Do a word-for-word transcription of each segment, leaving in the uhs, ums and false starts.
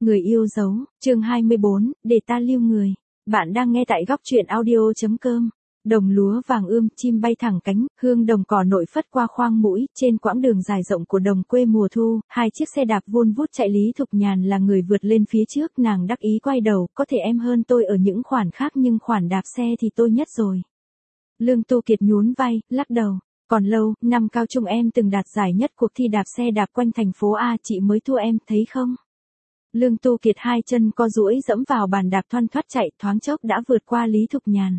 Người yêu dấu, chương hai mươi bốn, để ta lưu người. Bạn đang nghe tại góc truyện audio.com. Đồng lúa vàng ươm, chim bay thẳng cánh, hương đồng cỏ nổi phất qua khoang mũi, trên quãng đường dài rộng của đồng quê mùa thu, hai chiếc xe đạp vun vút chạy. Lý Thục Nhàn là người vượt lên phía trước, nàng đắc ý quay đầu, có thể em hơn tôi ở những khoản khác nhưng khoản đạp xe thì tôi nhất rồi. Lương Tu Kiệt nhún vai, lắc đầu. Còn lâu, năm cao trung em từng đạt giải nhất cuộc thi đạp xe đạp quanh thành phố A, chị mới thua em, thấy không? Lương Tu Kiệt hai chân co duỗi dẫm vào bàn đạp thoăn thoắt chạy, thoáng chốc đã vượt qua Lý Thục Nhàn.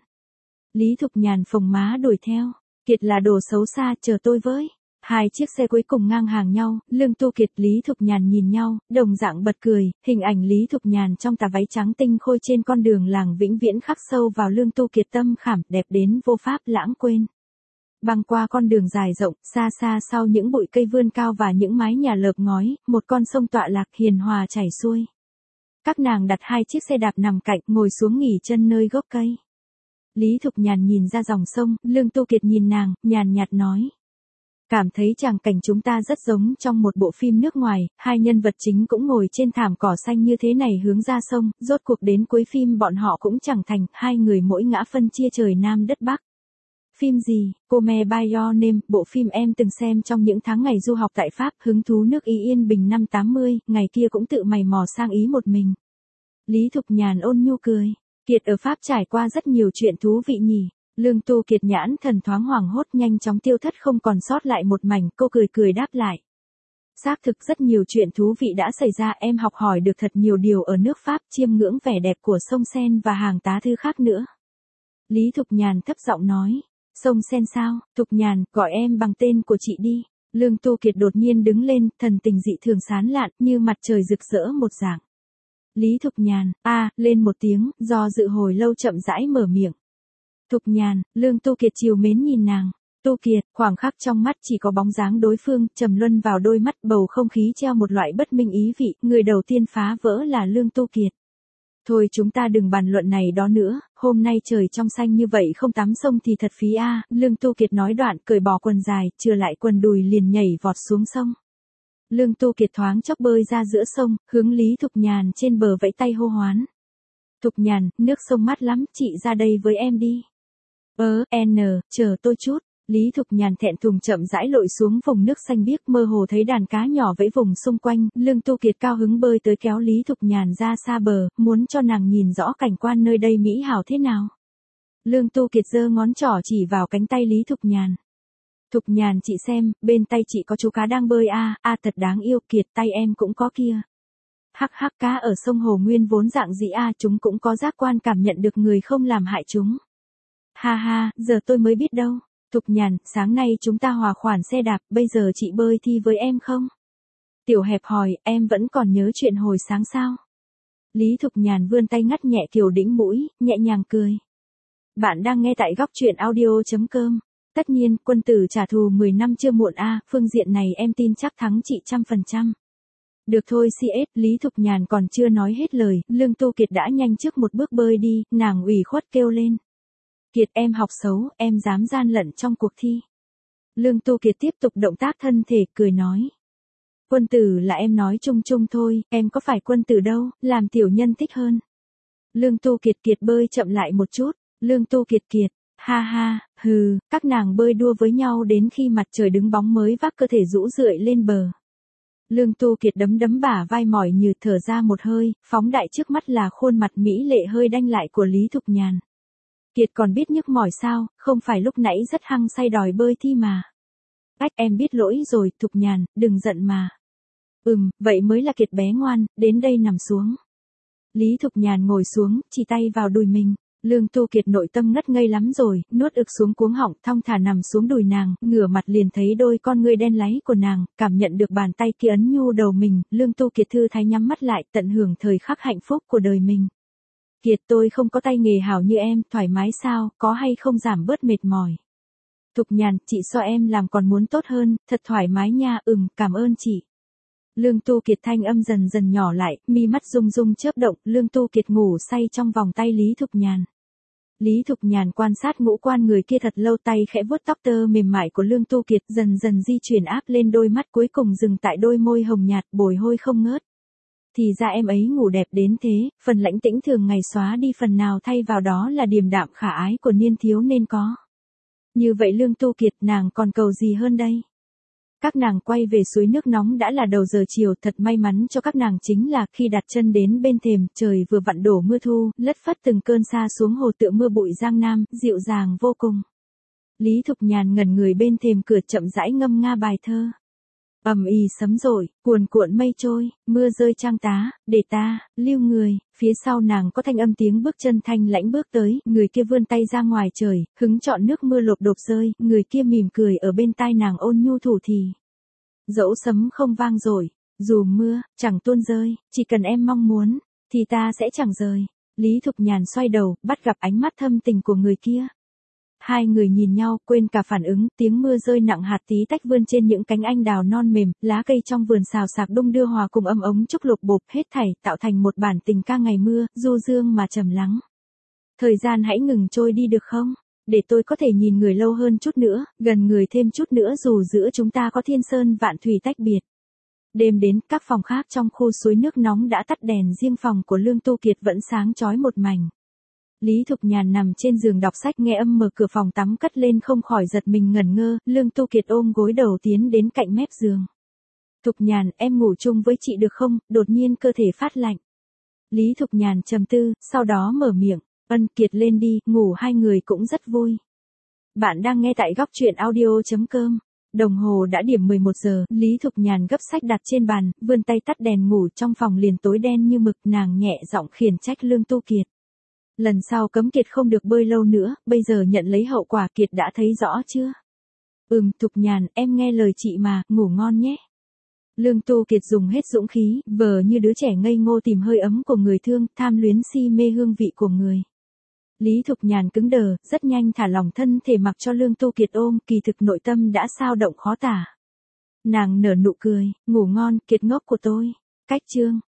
Lý Thục Nhàn phồng má đuổi theo. Kiệt là đồ xấu xa, chờ tôi với. Hai chiếc xe cuối cùng ngang hàng nhau, Lương Tu Kiệt, Lý Thục Nhàn nhìn nhau, đồng dạng bật cười, hình ảnh Lý Thục Nhàn trong tà váy trắng tinh khôi trên con đường làng vĩnh viễn khắc sâu vào Lương Tu Kiệt tâm khảm, đẹp đến vô pháp lãng quên. Băng qua con đường dài rộng, xa xa sau những bụi cây vươn cao và những mái nhà lợp ngói, một con sông tọa lạc hiền hòa chảy xuôi. Các nàng đặt hai chiếc xe đạp nằm cạnh, ngồi xuống nghỉ chân nơi gốc cây. Lý Thục Nhàn nhìn ra dòng sông, Lương Tu Kiệt nhìn nàng, nhàn nhạt nói. Cảm thấy tràng cảnh chúng ta rất giống trong một bộ phim nước ngoài, hai nhân vật chính cũng ngồi trên thảm cỏ xanh như thế này hướng ra sông, rốt cuộc đến cuối phim bọn họ cũng chẳng thành, hai người mỗi ngã phân chia trời Nam đất Bắc. Phim gì? Come by Your Name, bộ phim em từng xem trong những tháng ngày du học tại Pháp, hứng thú nước Ý yên bình năm tám mươi, ngày kia cũng tự mày mò sang Ý một mình. Lý Thục Nhàn ôn nhu cười. Kiệt ở Pháp trải qua rất nhiều chuyện thú vị nhỉ. Lương Tu Kiệt nhãn thần thoáng hoảng hốt nhanh chóng tiêu thất không còn sót lại một mảnh, cô cười cười đáp lại. Xác thực rất nhiều chuyện thú vị đã xảy ra, em học hỏi được thật nhiều điều ở nước Pháp, chiêm ngưỡng vẻ đẹp của sông Sen và hàng tá thư khác nữa. Lý Thục Nhàn thấp giọng nói. Sông Sen sao? Thục Nhàn, gọi em bằng tên của chị đi. Lương Tu Kiệt đột nhiên đứng lên, thần tình dị thường sán lạn, như mặt trời rực rỡ một dạng. Lý Thục Nhàn, a, à, lên một tiếng, do dự hồi lâu chậm rãi mở miệng. Thục Nhàn, Lương Tu Kiệt trìu mến nhìn nàng. Tu Kiệt, khoảng khắc trong mắt chỉ có bóng dáng đối phương, trầm luân vào đôi mắt, bầu không khí treo một loại bất minh ý vị, người đầu tiên phá vỡ là Lương Tu Kiệt. Thôi chúng ta đừng bàn luận này đó nữa, hôm nay trời trong xanh như vậy không tắm sông thì thật phí a. Lương Tu Kiệt nói đoạn, cởi bỏ quần dài, chừa lại quần đùi liền nhảy vọt xuống sông. Lương Tu Kiệt thoáng chốc bơi ra giữa sông, hướng Lý Thục Nhàn trên bờ vẫy tay hô hoán. Thục Nhàn, nước sông mát lắm, chị ra đây với em đi. Ớ, n, chờ tôi chút. Lý Thục Nhàn thẹn thùng chậm rãi lội xuống vùng nước xanh biếc, mơ hồ thấy đàn cá nhỏ vẫy vùng xung quanh, Lương Tu Kiệt cao hứng bơi tới kéo Lý Thục Nhàn ra xa bờ, muốn cho nàng nhìn rõ cảnh quan nơi đây mỹ hảo thế nào. Lương Tu Kiệt giơ ngón trỏ chỉ vào cánh tay Lý Thục Nhàn. Thục Nhàn chị xem, bên tay chị có chú cá đang bơi a, à, a à, thật đáng yêu, Kiệt tay em cũng có kia. Hắc hắc, cá ở sông Hồ Nguyên vốn dạng dĩ a, à, chúng cũng có giác quan cảm nhận được người không làm hại chúng. Ha ha, giờ tôi mới biết đâu. Thục Nhàn, sáng nay chúng ta hòa khoản xe đạp, bây giờ chị bơi thi với em không? Tiểu Hẹp hỏi, em vẫn còn nhớ chuyện hồi sáng sao? Lý Thục Nhàn vươn tay ngắt nhẹ Kiều đĩnh mũi, nhẹ nhàng cười. Bạn đang nghe tại góc truyện audio.com. Tất nhiên, quân tử trả thù mười năm chưa muộn a, à, phương diện này em tin chắc thắng chị trăm phần trăm. Được thôi xê ét, Lý Thục Nhàn còn chưa nói hết lời, Lương Tu Kiệt đã nhanh trước một bước bơi đi, nàng ủy khuất kêu lên. Kiệt em học xấu, em dám gian lận trong cuộc thi. Lương Tu Kiệt tiếp tục động tác thân thể, cười nói. Quân tử là em nói chung chung thôi, em có phải quân tử đâu, làm tiểu nhân thích hơn. Lương Tu Kiệt Kiệt bơi chậm lại một chút, Lương Tu Kiệt Kiệt, ha ha, hừ, các nàng bơi đua với nhau đến khi mặt trời đứng bóng mới vác cơ thể rũ rượi lên bờ. Lương Tu Kiệt đấm đấm bả vai mỏi như thở ra một hơi, phóng đại trước mắt là khuôn mặt mỹ lệ hơi đanh lại của Lý Thục Nhàn. Kiệt còn biết nhức mỏi sao, không phải lúc nãy rất hăng say đòi bơi thi mà. Ách em biết lỗi rồi, Thục Nhàn, đừng giận mà. Ừm, vậy mới là Kiệt bé ngoan, đến đây nằm xuống. Lý Thục Nhàn ngồi xuống, chỉ tay vào đùi mình. Lương Tu Kiệt nội tâm ngất ngây lắm rồi, nuốt ực xuống cuống họng, thong thả nằm xuống đùi nàng, ngửa mặt liền thấy đôi con ngươi đen láy của nàng, cảm nhận được bàn tay kia ấn nhu đầu mình, Lương Tu Kiệt thư thái nhắm mắt lại, tận hưởng thời khắc hạnh phúc của đời mình. Kiệt tôi không có tay nghề hảo như em, thoải mái sao, có hay không giảm bớt mệt mỏi. Thục Nhàn, chị so em làm còn muốn tốt hơn, thật thoải mái nha, ừm, cảm ơn chị. Lương Tu Kiệt thanh âm dần dần nhỏ lại, mi mắt rung rung chớp động, Lương Tu Kiệt ngủ say trong vòng tay Lý Thục Nhàn. Lý Thục Nhàn quan sát ngũ quan người kia thật lâu, tay khẽ vuốt tóc tơ mềm mại của Lương Tu Kiệt, dần dần di chuyển áp lên đôi mắt, cuối cùng dừng tại đôi môi hồng nhạt, bồi hồi không ngớt. thì ra em ấy ngủ đẹp đến thế, phần lãnh tĩnh thường ngày xóa đi phần nào thay vào đó là điềm đạm khả ái của niên thiếu nên có. Như vậy Lương Tu Kiệt nàng còn cầu gì hơn đây? Các nàng quay về suối nước nóng đã là đầu giờ chiều, thật may mắn cho các nàng chính là khi đặt chân đến bên thềm, trời vừa vặn đổ mưa thu, lất phất từng cơn sa xuống hồ tựa mưa bụi giang nam, dịu dàng vô cùng. Lý Thục Nhàn ngẩn người bên thềm cửa chậm rãi ngâm nga bài thơ. Ầm ì sấm rội, cuồn cuộn mây trôi, mưa rơi trang tá, để ta lưu người. Phía sau nàng có thanh âm tiếng bước chân thanh lãnh bước tới, người kia vươn tay ra ngoài trời, hứng chọn nước mưa lộp đột rơi, người kia mỉm cười ở bên tai nàng ôn nhu thủ thì. Dẫu sấm không vang dội, dù mưa chẳng tuôn rơi, chỉ cần em mong muốn, thì ta sẽ chẳng rời. Lý Thục Nhàn xoay đầu, bắt gặp ánh mắt thâm tình của người kia. Hai người nhìn nhau, quên cả phản ứng, tiếng mưa rơi nặng hạt tí tách vươn trên những cánh anh đào non mềm, lá cây trong vườn xào xạc đung đưa hòa cùng âm ống trúc lục bộp, hết thảy tạo thành một bản tình ca ngày mưa, du dương mà trầm lắng. Thời gian hãy ngừng trôi đi được không? Để tôi có thể nhìn người lâu hơn chút nữa, gần người thêm chút nữa dù giữa chúng ta có thiên sơn vạn thủy tách biệt. Đêm đến, các phòng khác trong khu suối nước nóng đã tắt đèn, riêng phòng của Lương Tu Kiệt vẫn sáng chói một mảnh. Lý Thục Nhàn nằm trên giường đọc sách nghe âm mở cửa phòng tắm cất lên không khỏi giật mình ngẩn ngơ, Lương Tu Kiệt ôm gối đầu tiến đến cạnh mép giường. Thục Nhàn, em ngủ chung với chị được không? Đột nhiên cơ thể phát lạnh. Lý Thục Nhàn trầm tư, sau đó mở miệng, ân Kiệt lên đi, ngủ hai người cũng rất vui. Bạn đang nghe tại góc truyện audio chấm com. Đồng hồ đã điểm mười một giờ, Lý Thục Nhàn gấp sách đặt trên bàn, vươn tay tắt đèn ngủ, trong phòng liền tối đen như mực, nàng nhẹ giọng khiển trách Lương Tu Kiệt. Lần sau cấm Kiệt không được bơi lâu nữa, bây giờ nhận lấy hậu quả Kiệt đã thấy rõ chưa? Ừm, Thục Nhàn, em nghe lời chị mà, ngủ ngon nhé. Lương Tu Kiệt dùng hết dũng khí, vờ như đứa trẻ ngây ngô tìm hơi ấm của người thương, tham luyến si mê hương vị của người. Lý Thục Nhàn cứng đờ, rất nhanh thả lỏng thân thể mặc cho Lương Tu Kiệt ôm, kỳ thực nội tâm đã sao động khó tả. Nàng nở nụ cười, ngủ ngon, Kiệt ngốc của tôi. Cách chương